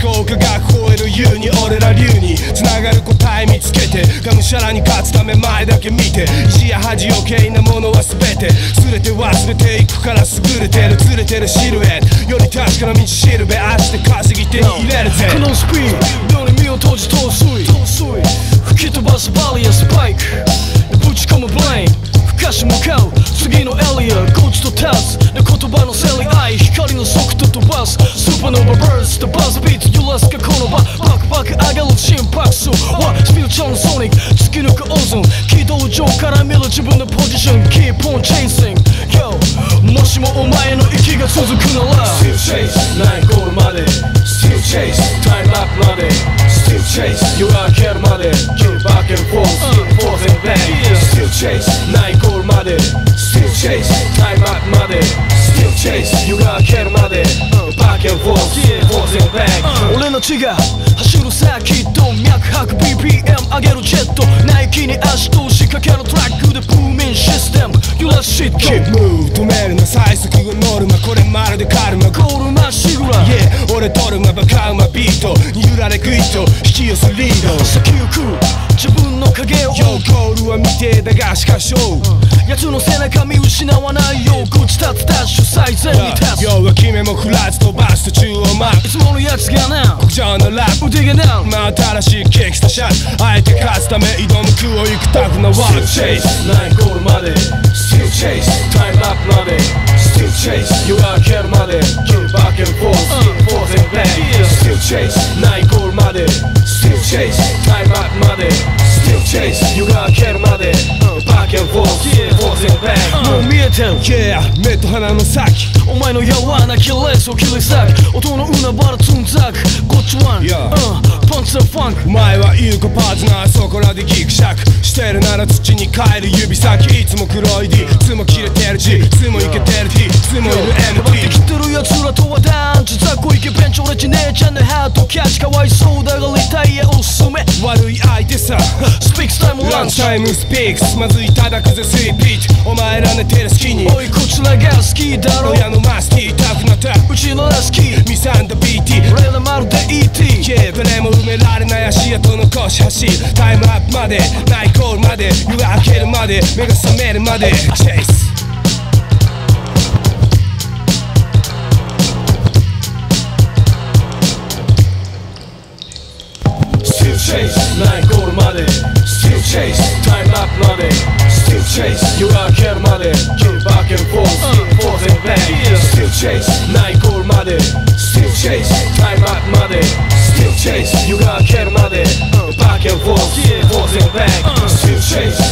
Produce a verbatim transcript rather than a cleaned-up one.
考科学超える優に俺ら流に繋がる答え見つけてがむしゃらに勝つため前だけ見て意地や恥余計なものは全てすれて忘れていくから優れてるずれてるシルエットより確かな道しるべ足で稼ぎ手に入れるぜこのスピード秒に身を閉じ陶酔吹き飛ばすバリアスパイクぶち込むブレインふかし向かう次のエリアこっちと立つで言葉の競り合い光の速度飛ばすスーパーノーバーバーストバズビート揺らすかこの場バクバク上がる心拍数はスピリチュアルソニック突き抜くオゾン軌道上から見る自分のポジション Keep on chasing Yo もしもお前の息が続くなら Still chase ないゴールまで Still chase タイムアップまで Still chase 夜明けるまで Keep back and forth Keep forth and back Still chase ないゴールまで Still chase タイムアップまで Still chase 夜明けるまで Back and forth Keep forth and back 俺の血が走るさきっと脈拍 ビーピーエム 上げるジェットナイキに足と仕掛けるトラックでブーミンシステム揺らすシット Keep move 止めるな最速がノルマこれまるでカルマゴールまっしぐら Yeah 俺ドルマバカウマビートに揺られグイッと引き寄せリード先行く自分の影を追う Yo ゴールは未定だがしかしょう奴の背中見失わないよ愚痴立つダッシュ最善に立つ要は決めも振らず飛ばす途中をマークいつものやつがな極上のラップ腕がな真新しいキックしたシャツあえて勝つため挑む空を行くタフなワールドチェイスないゴールまで Still chase タイムアップまで Still chase 夜明けるまで Keep back and forth Keep forth and back Still chase ないゴールまで Still chase タイムアップまで Still chase 夜明けるまで Back and forth Keep forth and back もう見えてる Yeah 目と鼻の先お前の柔なキレースを切り裂く音の海原つんざくゴッチワン Yeah パンツァファンクお前は有効パートナーそこらでギクシャクしてるなら土に帰る指先いつも黒い D いつも切れてる G いつもイケてる T いつもいる エムピー生きてる奴らとは団地雑魚イケベンチ俺ち姉ちゃんのハートキャッチかわいそうだがリタイアおすすめ悪い相手さスピークスタイムランチランチタイムスピークスまずいただくぜスイーピーチお前ら寝てる好きにおいこちらが好きだろ親のマスティータフなタップうちのラスキーミサンダ ビーティー俺らまるで イーティー Yeah 誰も埋められない足跡残し走るタイムアップまでナイコールまで夜明けるまで目が覚めるまでチェイス Still chase ないゴールまで Still chase タイムアップまで Still chase 夜明けるまで Keep back and forth Keep forth and back Still chase ないゴールまで Still chase タイムアップまで Still chase 夜明けるまで Back and forth Keep forth and back Still chase